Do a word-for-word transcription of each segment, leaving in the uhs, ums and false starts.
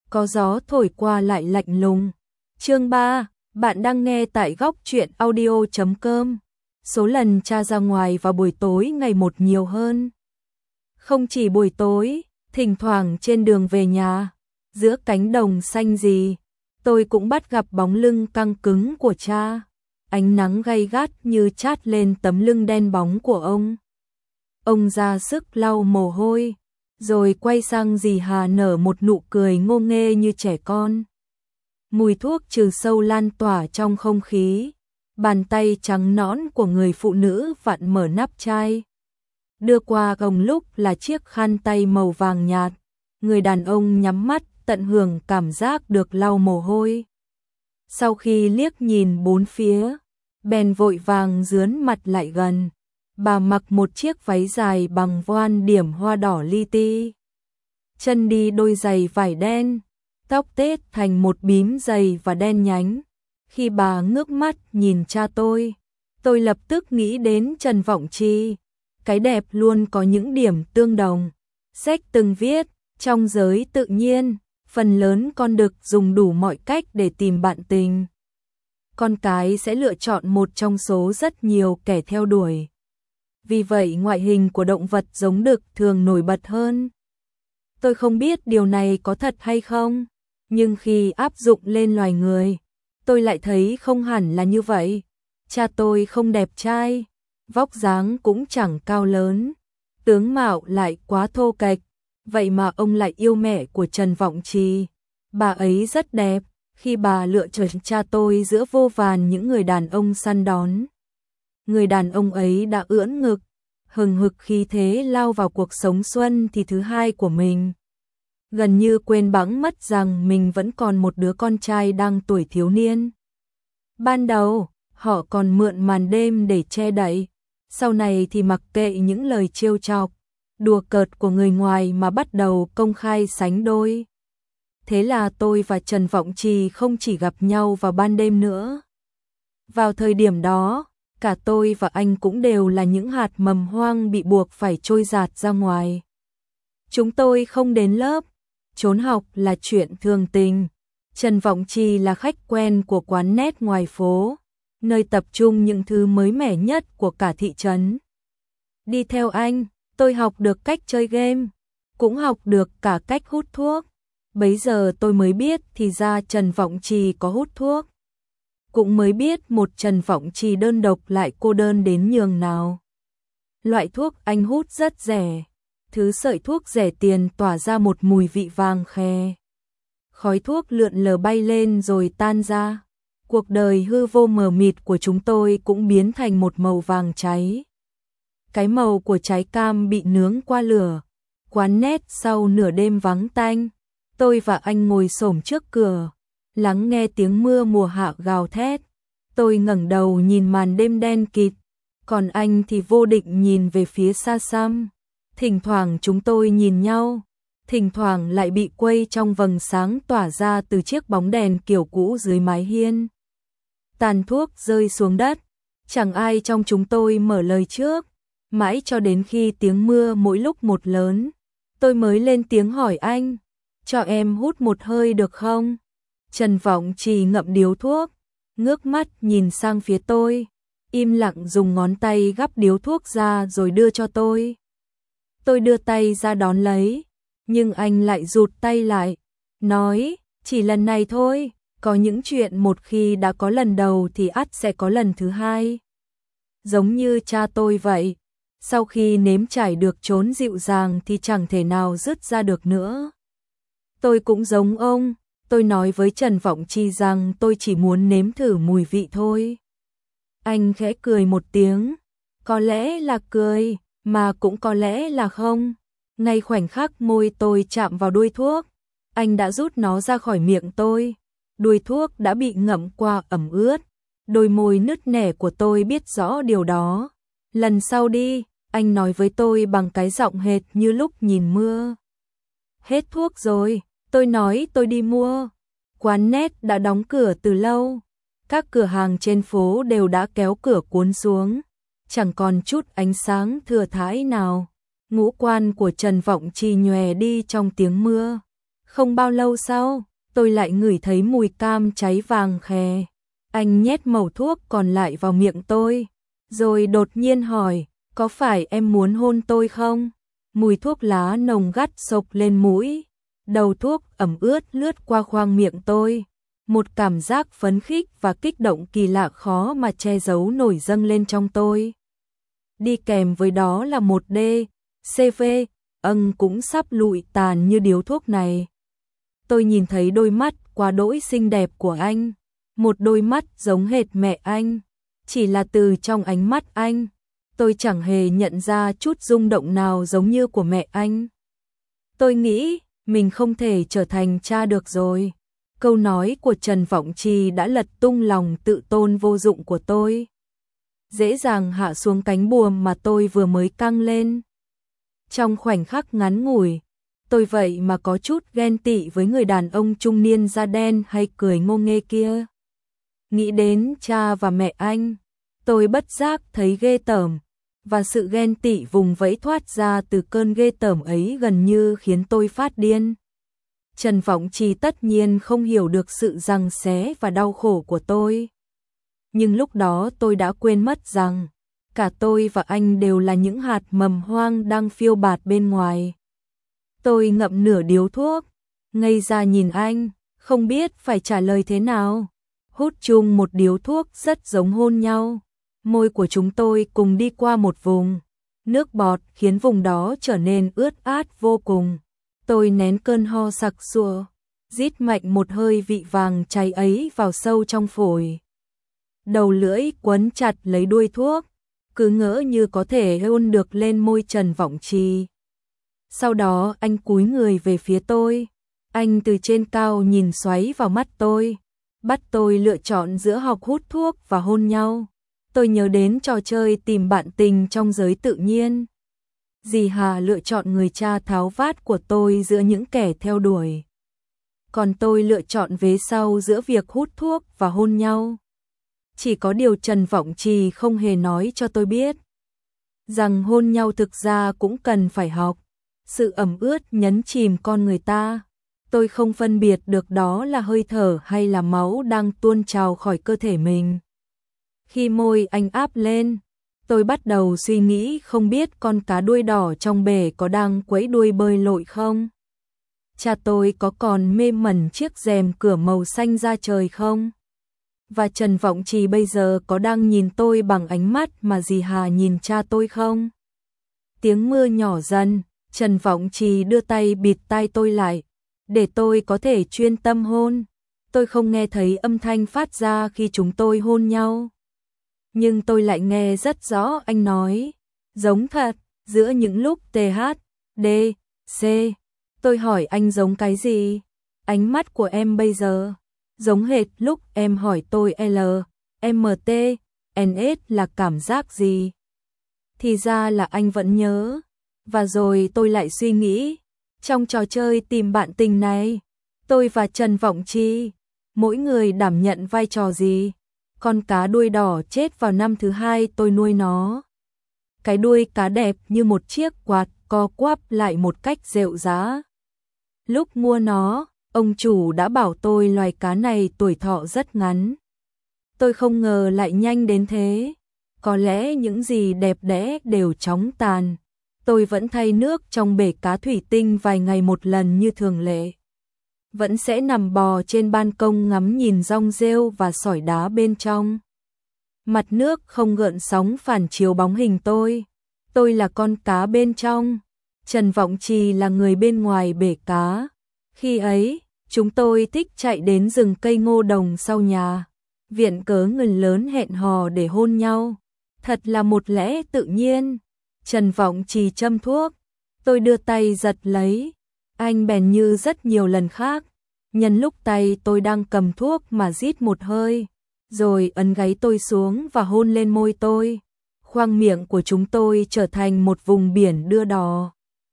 có gió thổi qua lại lạnh lùng. Chương ba, bạn đang nghe tại góc truyện audio chấm com. Số lần cha ra ngoài vào buổi tối ngày một nhiều hơn. Không chỉ buổi tối, thỉnh thoảng trên đường về nhà, giữa cánh đồng xanh gì, tôi cũng bắt gặp bóng lưng căng cứng của cha. Ánh nắng gay gắt như chát lên tấm lưng đen bóng của ông. Ông ra sức lau mồ hôi, rồi quay sang dì Hà nở một nụ cười ngô nghê như trẻ con. Mùi thuốc trừ sâu lan tỏa trong không khí, bàn tay trắng nõn của người phụ nữ vặn mở nắp chai. Đưa qua gồng lúc là chiếc khăn tay màu vàng nhạt, người đàn ông nhắm mắt tận hưởng cảm giác được lau mồ hôi. Sau khi liếc nhìn bốn phía, bèn vội vàng dướn mặt lại gần. Bà mặc một chiếc váy dài bằng voan điểm hoa đỏ li ti. Chân đi đôi giày vải đen, tóc tết thành một bím dày và đen nhánh. Khi bà ngước mắt nhìn cha tôi, tôi lập tức nghĩ đến Trần Vọng Chi. Cái đẹp luôn có những điểm tương đồng. Sách từng viết, trong giới tự nhiên, phần lớn con đực dùng đủ mọi cách để tìm bạn tình. Con cái sẽ lựa chọn một trong số rất nhiều kẻ theo đuổi. Vì vậy ngoại hình của động vật giống đực thường nổi bật hơn. Tôi không biết điều này có thật hay không, nhưng khi áp dụng lên loài người, tôi lại thấy không hẳn là như vậy. Cha tôi không đẹp trai, vóc dáng cũng chẳng cao lớn, tướng mạo lại quá thô kệch, vậy mà ông lại yêu mẹ của Trần Vọng Trì. Bà ấy rất đẹp, khi bà lựa chọn cha tôi giữa vô vàn những người đàn ông săn đón. Người đàn ông ấy đã ưỡn ngực, hừng hực khí thế lao vào cuộc sống xuân thì thứ hai của mình. Gần như quên bẵng mất rằng mình vẫn còn một đứa con trai đang tuổi thiếu niên. Ban đầu, họ còn mượn màn đêm để che đậy, sau này thì mặc kệ những lời trêu chọc, đùa cợt của người ngoài mà bắt đầu công khai sánh đôi. Thế là tôi và Trần Vọng Trì không chỉ gặp nhau vào ban đêm nữa. Vào thời điểm đó, cả tôi và anh cũng đều là những hạt mầm hoang bị buộc phải trôi dạt ra ngoài. Chúng tôi không đến lớp, trốn học là chuyện thường tình. Trần Vọng Trì là khách quen của quán net ngoài phố, nơi tập trung những thứ mới mẻ nhất của cả thị trấn. Đi theo anh, tôi học được cách chơi game, cũng học được cả cách hút thuốc. Bấy giờ tôi mới biết thì ra Trần Vọng Trì có hút thuốc. Cũng mới biết một Trần Vọng Trì đơn độc lại cô đơn đến nhường nào. Loại thuốc anh hút rất rẻ, thứ sợi thuốc rẻ tiền tỏa ra một mùi vị vàng khè. Khói thuốc lượn lờ bay lên rồi tan ra. Cuộc đời hư vô mờ mịt của chúng tôi cũng biến thành một màu vàng cháy. Cái màu của trái cam bị nướng qua lửa. Quán net sau nửa đêm vắng tanh, tôi và anh ngồi xổm trước cửa, lắng nghe tiếng mưa mùa hạ gào thét. Tôi ngẩng đầu nhìn màn đêm đen kịt, còn anh thì vô định nhìn về phía xa xăm. Thỉnh thoảng chúng tôi nhìn nhau, thỉnh thoảng lại bị quây trong vầng sáng tỏa ra từ chiếc bóng đèn kiểu cũ dưới mái hiên. Tàn thuốc rơi xuống đất, chẳng ai trong chúng tôi mở lời trước, mãi cho đến khi tiếng mưa mỗi lúc một lớn, tôi mới lên tiếng hỏi anh, cho em hút một hơi được không? Trần Vọng Trì ngậm điếu thuốc, ngước mắt nhìn sang phía tôi, im lặng dùng ngón tay gắp điếu thuốc ra rồi đưa cho tôi. Tôi đưa tay ra đón lấy, nhưng anh lại rụt tay lại, nói, chỉ lần này thôi, có những chuyện một khi đã có lần đầu thì ắt sẽ có lần thứ hai. Giống như cha tôi vậy, sau khi nếm trải được chốn dịu dàng thì chẳng thể nào dứt ra được nữa. Tôi cũng giống ông, tôi nói với Trần Vọng Trì rằng tôi chỉ muốn nếm thử mùi vị thôi. Anh khẽ cười một tiếng, có lẽ là cười, mà cũng có lẽ là không. Ngay khoảnh khắc môi tôi chạm vào đuôi thuốc, anh đã rút nó ra khỏi miệng tôi. Đuôi thuốc đã bị ngậm qua ẩm ướt, đôi môi nứt nẻ của tôi biết rõ điều đó. Lần sau đi, anh nói với tôi bằng cái giọng hệt như lúc nhìn mưa. Hết thuốc rồi, tôi nói tôi đi mua. Quán net đã đóng cửa từ lâu, các cửa hàng trên phố đều đã kéo cửa cuốn xuống, chẳng còn chút ánh sáng thừa thãi nào. Ngũ quan của Trần Vọng Trì nhòe đi trong tiếng mưa. Không bao lâu sau, tôi lại ngửi thấy mùi cam cháy vàng khè. Anh nhét mẩu thuốc còn lại vào miệng tôi, rồi đột nhiên hỏi, có phải em muốn hôn tôi không? Mùi thuốc lá nồng gắt xộc lên mũi, đầu thuốc ẩm ướt lướt qua khoang miệng tôi. Một cảm giác phấn khích và kích động kỳ lạ khó mà che giấu nổi dâng lên trong tôi. Đi kèm với đó là một đê xê vê, âng cũng sắp lụi tàn như điếu thuốc này. Tôi nhìn thấy đôi mắt quá đỗi xinh đẹp của anh, một đôi mắt giống hệt mẹ anh. Chỉ là từ trong ánh mắt anh, tôi chẳng hề nhận ra chút rung động nào giống như của mẹ anh. Tôi nghĩ mình không thể trở thành cha được rồi. Câu nói của Trần Vọng Trì đã lật tung lòng tự tôn vô dụng của tôi, dễ dàng hạ xuống cánh buồm mà tôi vừa mới căng lên. Trong khoảnh khắc ngắn ngủi, tôi vậy mà có chút ghen tị với người đàn ông trung niên da đen hay cười ngô nghê kia. Nghĩ đến cha và mẹ anh, tôi bất giác thấy ghê tởm, và sự ghen tị vùng vẫy thoát ra từ cơn ghê tởm ấy gần như khiến tôi phát điên. Trần Vọng Trì tất nhiên không hiểu được sự giằng xé và đau khổ của tôi. Nhưng lúc đó tôi đã quên mất rằng, cả tôi và anh đều là những hạt mầm hoang đang phiêu bạt bên ngoài. Tôi ngậm nửa điếu thuốc, ngây ra nhìn anh, không biết phải trả lời thế nào. Hút chung một điếu thuốc rất giống hôn nhau. Môi của chúng tôi cùng đi qua một vùng. Nước bọt khiến vùng đó trở nên ướt át vô cùng. Tôi nén cơn ho sặc sụa, rít mạnh một hơi vị vàng cháy ấy vào sâu trong phổi. Đầu lưỡi quấn chặt lấy đuôi thuốc, cứ ngỡ như có thể hôn được lên môi Trần Vọng Trì. Sau đó anh cúi người về phía tôi, anh từ trên cao nhìn xoáy vào mắt tôi, bắt tôi lựa chọn giữa học hút thuốc và hôn nhau. Tôi nhớ đến trò chơi tìm bạn tình trong giới tự nhiên. Dì Hà lựa chọn người cha tháo vát của tôi giữa những kẻ theo đuổi. Còn tôi lựa chọn vế sau giữa việc hút thuốc và hôn nhau. Chỉ có điều Trần Vọng Trì không hề nói cho tôi biết rằng hôn nhau thực ra cũng cần phải học. Sự ẩm ướt nhấn chìm con người ta. Tôi không phân biệt được đó là hơi thở hay là máu đang tuôn trào khỏi cơ thể mình. Khi môi anh áp lên, tôi bắt đầu suy nghĩ không biết con cá đuôi đỏ trong bể có đang quẫy đuôi bơi lội không? Cha tôi có còn mê mẩn chiếc rèm cửa màu xanh da trời không? Và Trần Vọng Trì bây giờ có đang nhìn tôi bằng ánh mắt mà dì Hà nhìn cha tôi không? Tiếng mưa nhỏ dần, Trần Vọng Trì đưa tay bịt tai tôi lại, để tôi có thể chuyên tâm hôn. Tôi không nghe thấy âm thanh phát ra khi chúng tôi hôn nhau. Nhưng tôi lại nghe rất rõ anh nói, giống thật, giữa những lúc tê hát, đê, xê. Tôi hỏi anh giống cái gì? Ánh mắt của em bây giờ giống hệt lúc em hỏi tôi L, M T, N S là cảm giác gì? Thì ra là anh vẫn nhớ. Và rồi tôi lại suy nghĩ, trong trò chơi tìm bạn tình này, tôi và Trần Vọng Trì, mỗi người đảm nhận vai trò gì? Con cá đuôi đỏ chết vào năm thứ hai tôi nuôi nó. Cái đuôi cá đẹp như một chiếc quạt co quắp lại một cách rệu rã. Lúc mua nó, ông chủ đã bảo tôi loài cá này tuổi thọ rất ngắn. Tôi không ngờ lại nhanh đến thế. Có lẽ những gì đẹp đẽ đều chóng tàn. Tôi vẫn thay nước trong bể cá thủy tinh vài ngày một lần như thường lệ. Vẫn sẽ nằm bò trên ban công ngắm nhìn rong rêu và sỏi đá bên trong. Mặt nước không gợn sóng phản chiếu bóng hình tôi. Tôi là con cá bên trong. Trần Vọng Trì là người bên ngoài bể cá. Khi ấy, chúng tôi thích chạy đến rừng cây ngô đồng sau nhà. Viện cớ người lớn hẹn hò để hôn nhau. Thật là một lẽ tự nhiên. Trần Vọng Trì châm thuốc. Tôi đưa tay giật lấy. Anh bèn như rất nhiều lần khác. Nhân lúc tay tôi đang cầm thuốc mà rít một hơi. Rồi ấn gáy tôi xuống và hôn lên môi tôi. Khoang miệng của chúng tôi trở thành một vùng biển đưa đò.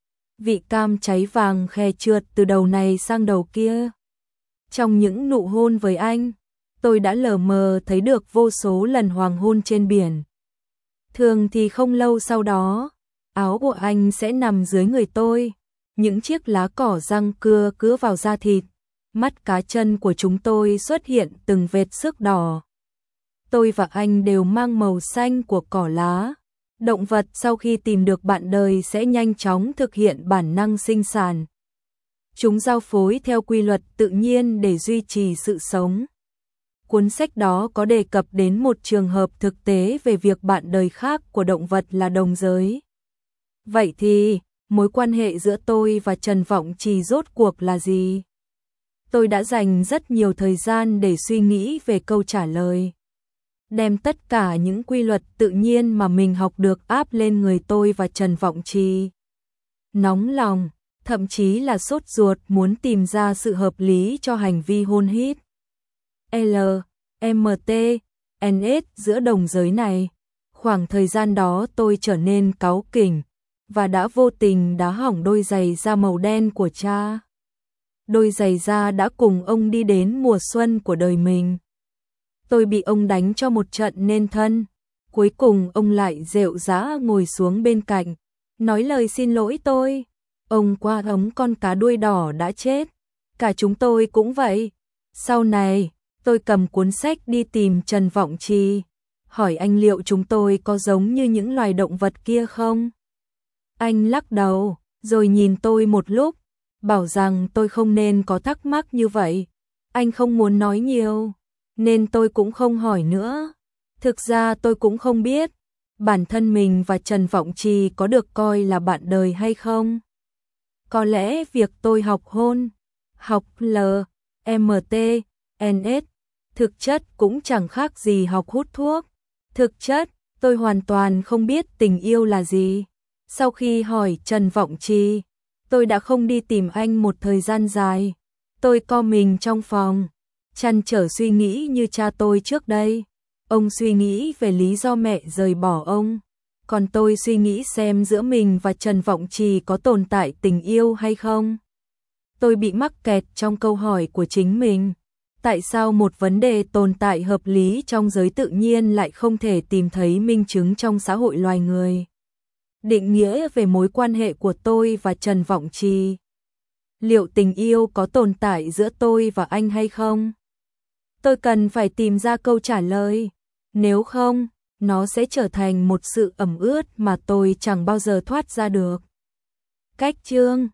Vị cam cháy vàng khè trượt từ đầu này sang đầu kia. Trong những nụ hôn với anh, tôi đã lờ mờ thấy được vô số lần hoàng hôn trên biển. Thường thì không lâu sau đó, áo của anh sẽ nằm dưới người tôi, những chiếc lá cỏ răng cưa cứa vào da thịt, mắt cá chân của chúng tôi xuất hiện từng vệt xước đỏ. Tôi và anh đều mang màu xanh của cỏ lá. Động vật sau khi tìm được bạn đời sẽ nhanh chóng thực hiện bản năng sinh sản. Chúng giao phối theo quy luật tự nhiên để duy trì sự sống. Cuốn sách đó có đề cập đến một trường hợp thực tế về việc bạn đời khác của động vật là đồng giới. Vậy thì, mối quan hệ giữa tôi và Trần Vọng Trì rốt cuộc là gì? Tôi đã dành rất nhiều thời gian để suy nghĩ về câu trả lời. Đem tất cả những quy luật tự nhiên mà mình học được áp lên người tôi và Trần Vọng Trì. Nóng lòng, thậm chí là sốt ruột muốn tìm ra sự hợp lý cho hành vi hôn hít L, M T, N S giữa đồng giới này. Khoảng thời gian đó tôi trở nên cáu kỉnh và đã vô tình đá hỏng đôi giày da màu đen của cha. Đôi giày da đã cùng ông đi đến mùa xuân của đời mình. Tôi bị ông đánh cho một trận nên thân. Cuối cùng ông lại rệu rã ngồi xuống bên cạnh, nói lời xin lỗi tôi. Ông qua ấm con cá đuôi đỏ đã chết. Cả chúng tôi cũng vậy. Sau này, tôi cầm cuốn sách đi tìm Trần Vọng Trì, hỏi anh liệu chúng tôi có giống như những loài động vật kia không? Anh lắc đầu, rồi nhìn tôi một lúc, bảo rằng tôi không nên có thắc mắc như vậy. Anh không muốn nói nhiều, nên tôi cũng không hỏi nữa. Thực ra tôi cũng không biết, bản thân mình và Trần Vọng Trì có được coi là bạn đời hay không. Có lẽ việc tôi học hôn, học L, M T, N S, thực chất cũng chẳng khác gì học hút thuốc. Thực chất, tôi hoàn toàn không biết tình yêu là gì. Sau khi hỏi Trần Vọng Trì, tôi đã không đi tìm anh một thời gian dài. Tôi co mình trong phòng, trăn trở suy nghĩ như cha tôi trước đây. Ông suy nghĩ về lý do mẹ rời bỏ ông, còn tôi suy nghĩ xem giữa mình và Trần Vọng Trì có tồn tại tình yêu hay không. Tôi bị mắc kẹt trong câu hỏi của chính mình. Tại sao một vấn đề tồn tại hợp lý trong giới tự nhiên lại không thể tìm thấy minh chứng trong xã hội loài người? Định nghĩa về mối quan hệ của tôi và Trần Vọng Trì. Liệu tình yêu có tồn tại giữa tôi và anh hay không? Tôi cần phải tìm ra câu trả lời. Nếu không, nó sẽ trở thành một sự ẩm ướt mà tôi chẳng bao giờ thoát ra được. Cách chương